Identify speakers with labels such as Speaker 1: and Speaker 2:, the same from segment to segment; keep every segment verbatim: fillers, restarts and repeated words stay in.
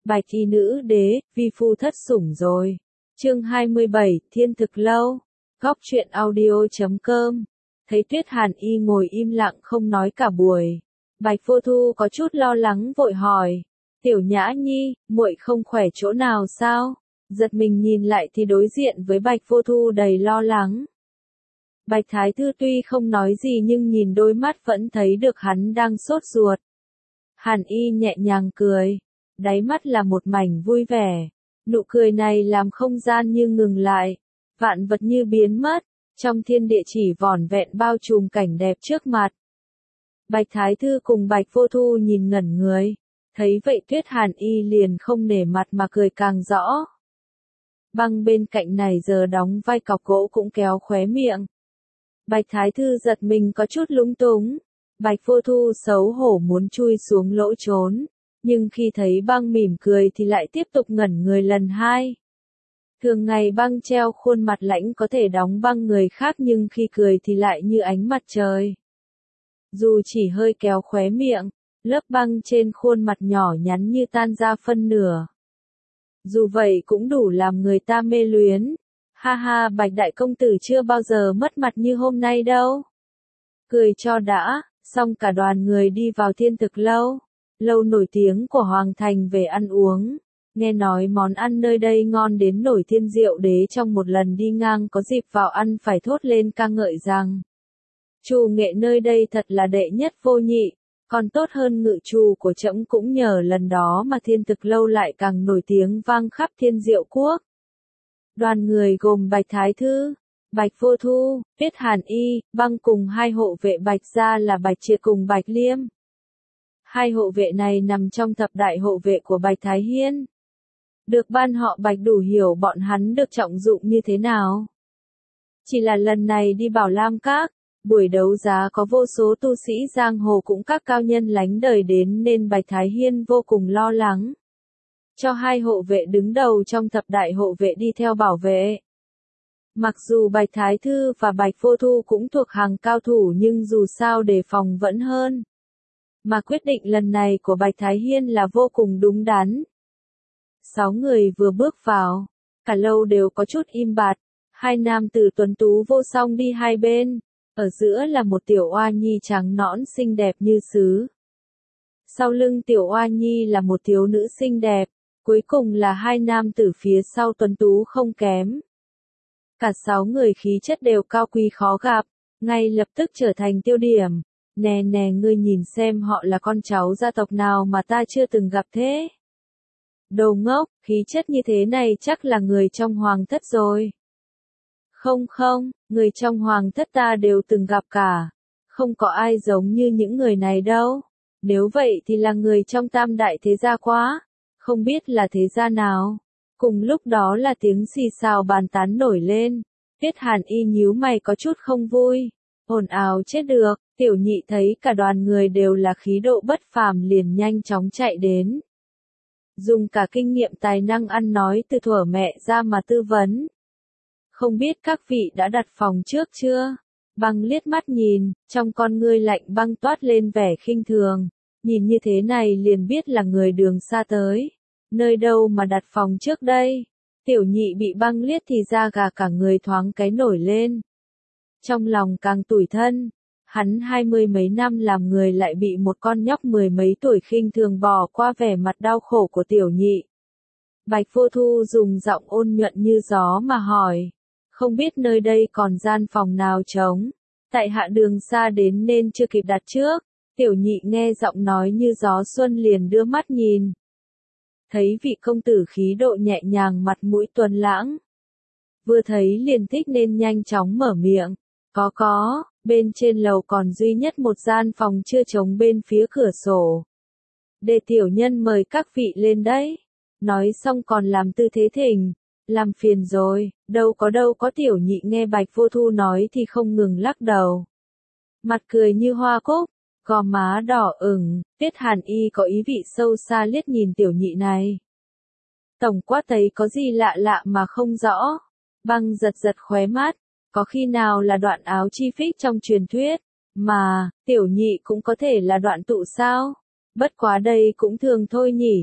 Speaker 1: Bạch y nữ đế, vi phu thất sủng rồi. Chương hai mươi bảy, Thiên Thực Lâu. Góc truyện audio chấm com. Thấy Tuyết Hàn Y ngồi im lặng không nói cả buổi. Bạch Vô Thu có chút lo lắng vội hỏi. Tiểu Nhã Nhi, muội không khỏe chỗ nào sao? Giật mình nhìn lại thì đối diện với Bạch Vô Thu đầy lo lắng. Bạch Thái Thư tuy không nói gì nhưng nhìn đôi mắt vẫn thấy được hắn đang sốt ruột. Hàn Y nhẹ nhàng cười. Đáy mắt là một mảnh vui vẻ. Nụ cười này làm không gian như ngừng lại. Vạn vật như biến mất. Trong thiên địa chỉ vỏn vẹn bao trùm cảnh đẹp trước mặt. Bạch Thái Thư cùng Bạch Vô Thu nhìn ngẩn người. Thấy vậy Tuyết Hàn Y liền không nể mặt mà cười càng rõ. Băng bên cạnh này giờ đóng vai cọc gỗ cũng kéo khóe miệng. Bạch Thái Thư giật mình có chút lúng túng. Bạch Vô Thu xấu hổ muốn chui xuống lỗ trốn. Nhưng khi thấy băng mỉm cười thì lại tiếp tục ngẩn người lần hai. Thường ngày băng treo khuôn mặt lãnh có thể đóng băng người khác nhưng khi cười thì lại như ánh mặt trời. Dù chỉ hơi kéo khóe miệng, lớp băng trên khuôn mặt nhỏ nhắn như tan ra phân nửa. Dù vậy cũng đủ làm người ta mê luyến. Ha ha, Bạch đại công tử chưa bao giờ mất mặt như hôm nay đâu. Cười cho đã, xong cả đoàn người đi vào Thiên Thực Lâu. Lâu nổi tiếng của Hoàng Thành về ăn uống. Nghe nói món ăn nơi đây ngon đến nổi Thiên Diệu Đế trong một lần đi ngang có dịp vào ăn phải thốt lên ca ngợi rằng trù nghệ nơi đây thật là đệ nhất vô nhị, còn tốt hơn ngự trù của trẫm cũng nhờ lần đó mà Thiên Thực Lâu lại càng nổi tiếng vang khắp Thiên Diệu Quốc. Đoàn người gồm Bạch Thái Thư, Bạch Vô Thu, Tuyết Hàn Y, Băng cùng hai hộ vệ Bạch gia là Bạch Triệt cùng Bạch Liêm. Hai hộ vệ này nằm trong thập đại hộ vệ của Bạch Thái Hiên. Được ban họ Bạch đủ hiểu bọn hắn được trọng dụng như thế nào. Chỉ là lần này đi Bảo Lam Các, buổi đấu giá có vô số tu sĩ giang hồ cũng các cao nhân lánh đời đến nên Bạch Thái Hiên vô cùng lo lắng. Cho hai hộ vệ đứng đầu trong thập đại hộ vệ đi theo bảo vệ. Mặc dù Bạch Thái Thư và Bạch Vô Thu cũng thuộc hàng cao thủ nhưng dù sao đề phòng vẫn hơn. Mà quyết định lần này của Bạch Thái Hiên là vô cùng đúng đắn. Sáu người vừa bước vào, cả lâu đều có chút im bặt, hai nam tử tuấn tú vô song đi hai bên, ở giữa là một tiểu oa nhi trắng nõn xinh đẹp như sứ. Sau lưng tiểu oa nhi là một thiếu nữ xinh đẹp, cuối cùng là hai nam tử phía sau tuấn tú không kém. Cả sáu người khí chất đều cao quý khó gặp, ngay lập tức trở thành tiêu điểm. Nè nè ngươi nhìn xem họ là con cháu gia tộc nào mà ta chưa từng gặp thế. Đồ ngốc, khí chất như thế này chắc là người trong hoàng thất rồi. Không không, người trong hoàng thất ta đều từng gặp cả. Không có ai giống như những người này đâu. Nếu vậy thì là người trong tam đại thế gia quá. Không biết là thế gia nào. Cùng lúc đó là tiếng xì xào bàn tán nổi lên. Tuyết Hàn Y nhíu mày có chút không vui. Ồn ào chết được, tiểu nhị thấy cả đoàn người đều là khí độ bất phàm liền nhanh chóng chạy đến. Dùng cả kinh nghiệm tài năng ăn nói từ thuở mẹ ra mà tư vấn. Không biết các vị đã đặt phòng trước chưa? Băng liếc mắt nhìn, trong con ngươi lạnh băng toát lên vẻ khinh thường. Nhìn như thế này liền biết là người đường xa tới. Nơi đâu mà đặt phòng trước đây? Tiểu nhị bị băng liếc thì da gà cả người thoáng cái nổi lên. Trong lòng càng tủi thân, hắn hai mươi mấy năm làm người lại bị một con nhóc mười mấy tuổi khinh thường bỏ qua vẻ mặt đau khổ của tiểu nhị. Bạch Vô Thu dùng giọng ôn nhuận như gió mà hỏi, không biết nơi đây còn gian phòng nào trống, tại hạ đường xa đến nên chưa kịp đặt trước. Tiểu nhị nghe giọng nói như gió xuân liền đưa mắt nhìn. Thấy vị công tử khí độ nhẹ nhàng mặt mũi tuấn lãng. Vừa thấy liền thích nên nhanh chóng mở miệng. Có có, bên trên lầu còn duy nhất một gian phòng chưa trống bên phía cửa sổ. Để tiểu nhân mời các vị lên đấy. Nói xong còn làm tư thế thỉnh. Làm phiền rồi, đâu có đâu có tiểu nhị nghe Bạch Vô Thu nói thì không ngừng lắc đầu. Mặt cười như hoa cúc, gò má đỏ ửng, Tuyết Hàn Y có ý vị sâu xa liếc nhìn tiểu nhị này. Tổng quát thấy có gì lạ lạ mà không rõ. Băng giật giật khóe mắt. Có khi nào là đoạn áo chi phích trong truyền thuyết, mà, tiểu nhị cũng có thể là đoạn tụ sao? Bất quá đây cũng thường thôi nhỉ,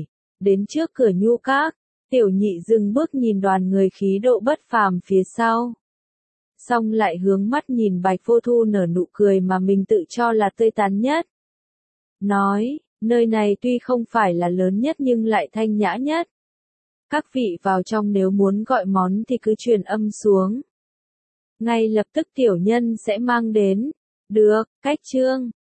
Speaker 1: Đến trước cửa Nhu Các, Tiểu Nhị dừng bước nhìn đoàn người khí độ bất phàm phía sau. Xong lại hướng mắt nhìn Bạch Vô Thu nở nụ cười mà mình tự cho là tươi tắn nhất. Nói, nơi này tuy không phải là lớn nhất nhưng lại thanh nhã nhất. Các vị vào trong nếu muốn gọi món thì cứ truyền âm xuống. Ngay lập tức tiểu nhân sẽ mang đến. Được, Cách Trương.